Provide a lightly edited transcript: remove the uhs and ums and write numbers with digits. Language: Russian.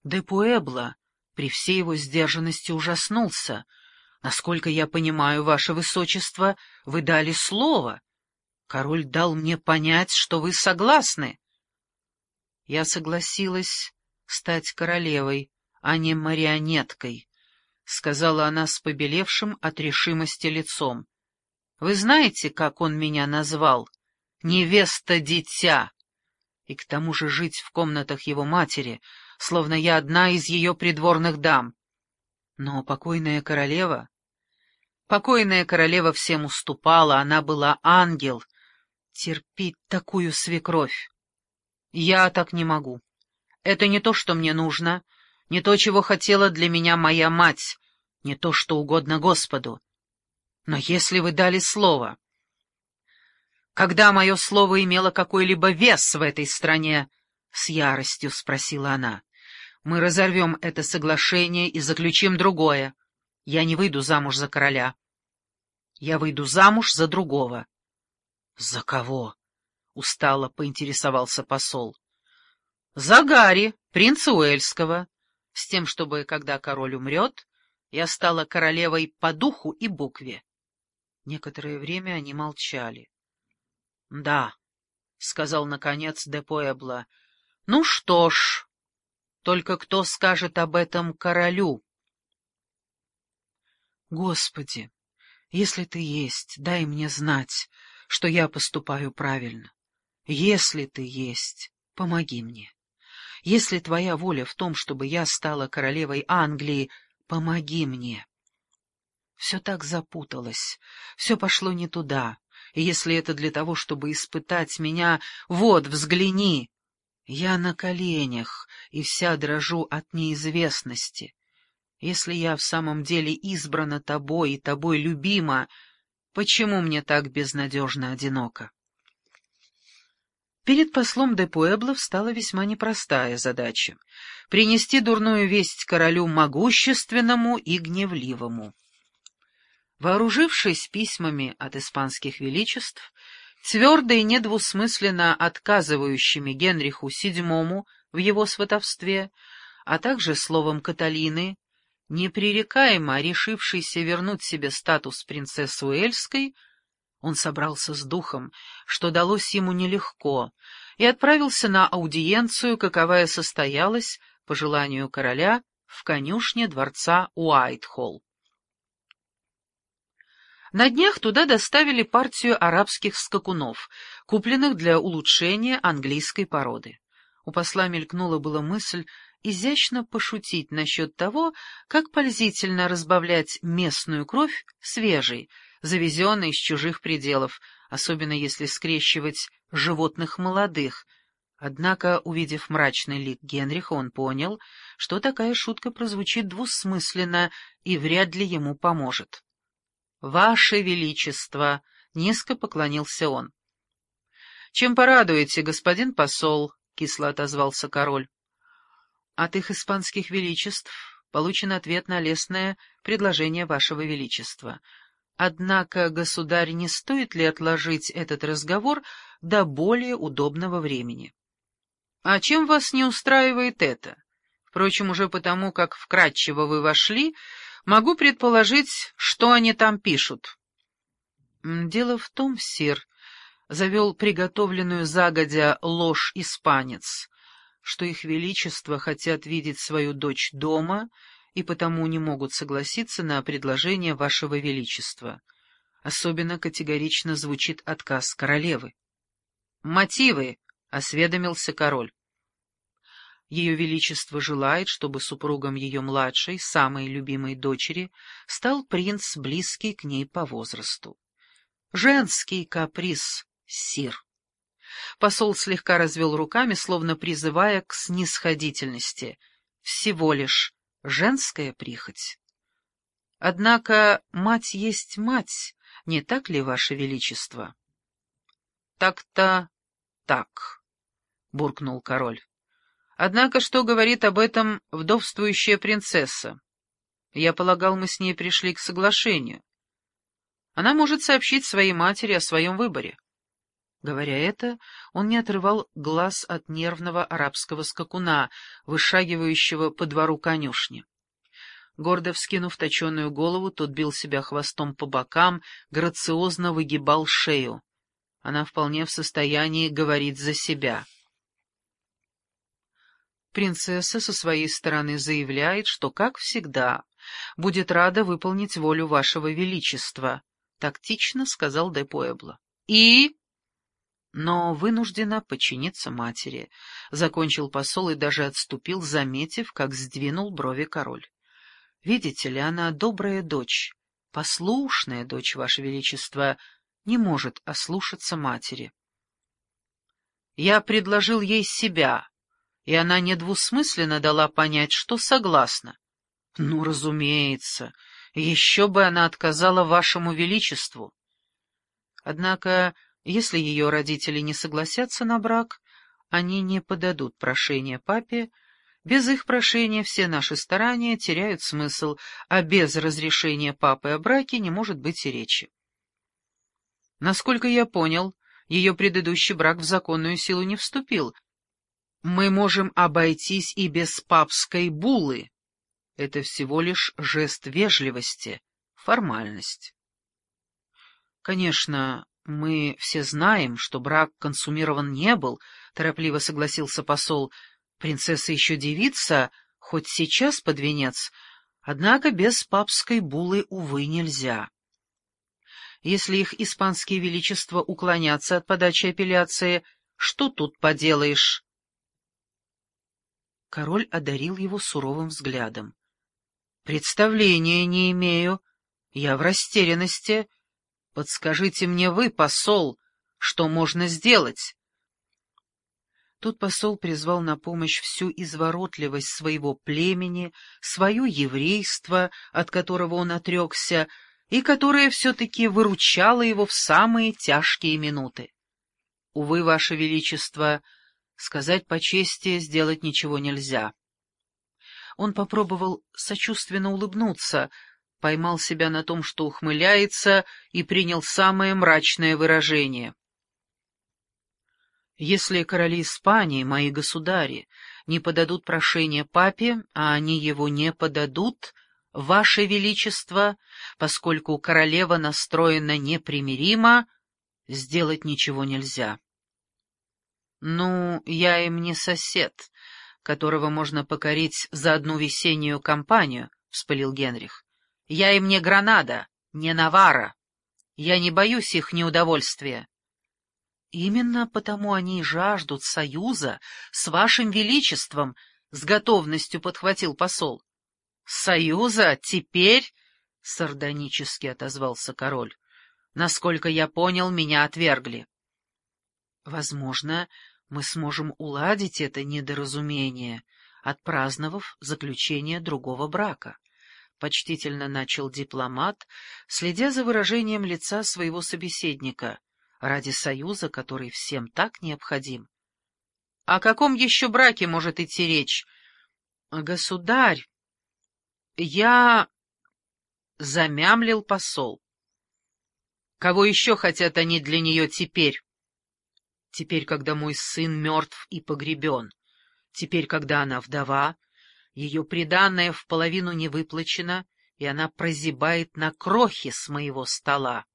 Де Пуэбло при всей его сдержанности ужаснулся. «Насколько я понимаю, ваше высочество, вы дали слово. Король дал мне понять, что вы согласны». «Я согласилась стать королевой, а не марионеткой», — сказала она с побелевшим от решимости лицом. «Вы знаете, как он меня назвал? Невеста-дитя. И к тому же жить в комнатах его матери, словно я одна из ее придворных дам. Но покойная королева... Покойная королева всем уступала, она была ангел. Терпеть такую свекровь. Я так не могу. Это не то, что мне нужно, не то, чего хотела для меня моя мать, не то, что угодно Господу. Но если вы дали слово... «Когда мое слово имело какой-либо вес в этой стране?» — с яростью спросила она. «Мы разорвем это соглашение и заключим другое. Я не выйду замуж за короля. Я выйду замуж за другого». «За кого?» — устало поинтересовался посол. «За Гарри, принца Уэльского, с тем, чтобы, когда король умрет, я стала королевой по духу и букве». Некоторое время они молчали. «Да», — сказал, наконец, де Пуэбло, — «ну что ж, только кто скажет об этом королю?» «Господи, если ты есть, дай мне знать, что я поступаю правильно. Если ты есть, помоги мне. Если твоя воля в том, чтобы я стала королевой Англии, помоги мне». Все так запуталось, все пошло не туда. И если это для того, чтобы испытать меня, вот, взгляни. Я на коленях и вся дрожу от неизвестности. Если я в самом деле избрана тобой и тобой любима, почему мне так безнадежно одиноко? Перед послом де Пуэбло встала весьма непростая задача — принести дурную весть королю могущественному и гневливому. Вооружившись письмами от испанских величеств, твердо и недвусмысленно отказывающими Генриху VII в его сватовстве, а также словом Каталины, непререкаемо решившейся вернуть себе статус принцессы Уэльской, он собрался с духом, что далось ему нелегко, и отправился на аудиенцию, каковая состоялась, по желанию короля, в конюшне дворца Уайтхолл. На днях туда доставили партию арабских скакунов, купленных для улучшения английской породы. У посла мелькнула была мысль изящно пошутить насчет того, как пользительно разбавлять местную кровь свежей, завезенной из чужих пределов, особенно если скрещивать животных молодых. Однако, увидев мрачный лик Генриха, он понял, что такая шутка прозвучит двусмысленно и вряд ли ему поможет. «Ваше Величество!» — низко поклонился он. «Чем порадуете, господин посол?» — кисло отозвался король. «От их испанских величеств получен ответ на лестное предложение вашего величества. Однако, государь, не стоит ли отложить этот разговор до более удобного времени?» «А чем вас не устраивает это? Впрочем, уже потому, как вкратчиво вы вошли, могу предположить, что они там пишут». «Дело в том, сир», — завел приготовленную загодя ложь испанец, «что их величество хотят видеть свою дочь дома и потому не могут согласиться на предложение вашего величества. Особенно категорично звучит отказ королевы». «Мотивы», — осведомился король. «Ее Величество желает, чтобы супругом ее младшей, самой любимой дочери, стал принц, близкий к ней по возрасту. Женский каприз, сир». Посол слегка развел руками, словно призывая к снисходительности. «Всего лишь женская прихоть. Однако мать есть мать, не так ли, Ваше Величество?» «Так-то так», — буркнул король. «Однако что говорит об этом вдовствующая принцесса? Я полагал, мы с ней пришли к соглашению. Она может сообщить своей матери о своем выборе». Говоря это, он не отрывал глаз от нервного арабского скакуна, вышагивающего по двору конюшни. Гордо вскинув точеную голову, тот бил себя хвостом по бокам, грациозно выгибал шею. Она вполне в состоянии говорить за себя. Принцесса со своей стороны заявляет, что, как всегда, будет рада выполнить волю вашего величества, — тактично сказал де Пуэбло. И... но вынуждена подчиниться матери, — закончил посол и даже отступил, заметив, как сдвинул брови король. Видите ли, она добрая дочь, послушная дочь, ваше величество, не может ослушаться матери. Я предложил ей себя, и она недвусмысленно дала понять, что согласна. Ну, разумеется, еще бы она отказала вашему величеству. Однако, если ее родители не согласятся на брак, они не подадут прошение папе. Без их прошения все наши старания теряют смысл, а без разрешения папы о браке не может быть и речи. Насколько я понял, ее предыдущий брак в законную силу не вступил. Мы можем обойтись и без папской буллы. Это всего лишь жест вежливости, формальность. Конечно, мы все знаем, что брак консумирован не был, торопливо согласился посол. Принцесса еще девица, хоть сейчас под венец, однако без папской буллы, увы, нельзя. Если их испанские величества уклонятся от подачи апелляции, что тут поделаешь? Король одарил его суровым взглядом. — Представления не имею. Я в растерянности. Подскажите мне вы, посол, что можно сделать? Тут посол призвал на помощь всю изворотливость своего племени, свое еврейство, от которого он отрекся, и которое все-таки выручало его в самые тяжкие минуты. Увы, ваше величество, сказать по чести, сделать ничего нельзя. Он попробовал сочувственно улыбнуться, поймал себя на том, что ухмыляется, и принял самое мрачное выражение. Если короли Испании, мои государи, не подадут прошение папе, а они его не подадут, ваше величество, поскольку королева настроена непримиримо, сделать ничего нельзя. Ну, я им не сосед, которого можно покорить за одну весеннюю кампанию, — вспылил Генрих. Я им не Гранада, не Наварра. Я не боюсь их неудовольствия. Именно потому они и жаждут союза с вашим величеством, — с готовностью подхватил посол. — Союза теперь? — сардонически отозвался король. — Насколько я понял, меня отвергли. — Возможно, мы сможем уладить это недоразумение, отпраздновав заключение другого брака. Почтительно начал дипломат, следя за выражением лица своего собеседника, ради союза, который всем так необходим. — О каком еще браке может идти речь? — Государь, я... — замямлил посол. — Кого еще хотят они для нее теперь? — Теперь, когда мой сын мертв и погребен, теперь, когда она вдова, ее приданое в половину не выплачено, и она прозябает на крохе с моего стола.